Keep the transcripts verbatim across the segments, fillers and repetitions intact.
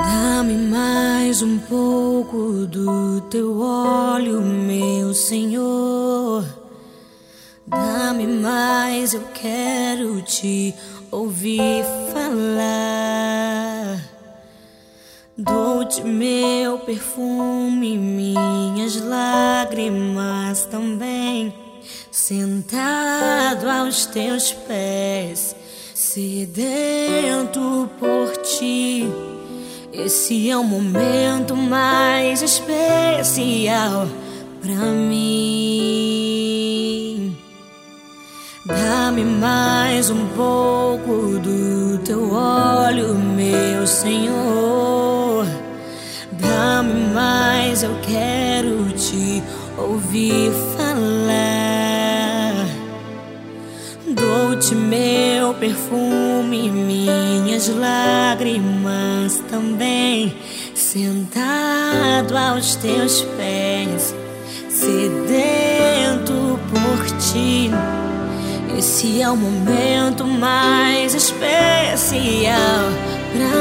Dá-me mais um pouco do teu óleo, meu Senhor. Dá-me mais, eu quero te ouvir falar. Dou-te meu perfume, minhas lágrimas também, sentado aos teus pés, sedento por ti. Esse é o momento mais especial pra mim. Dá-me mais um pouco do teu óleo, meu Senhor. Dá-me mais, eu quero te ouvir falar. Dou-te meu perfume, minhas lágrimas também, sentado aos teus pés, sedento por ti. Esse é o momento mais especial pra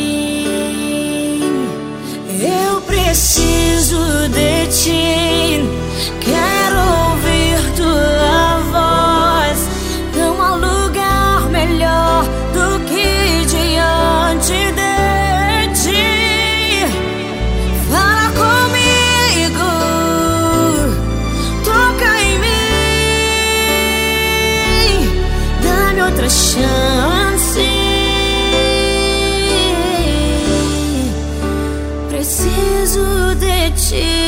mim. Eu preciso de ti, quero ouvir tua voz. Não há lugar melhor do que diante de ti. Fala comigo, toca em mim, dá-me outra chance. Preciso de ti.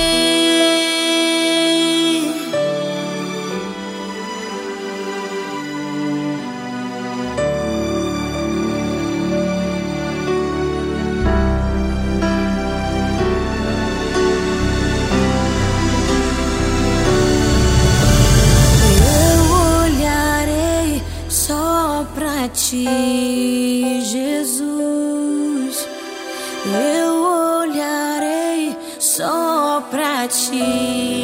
Pra ti, Jesus, eu olharei só pra ti.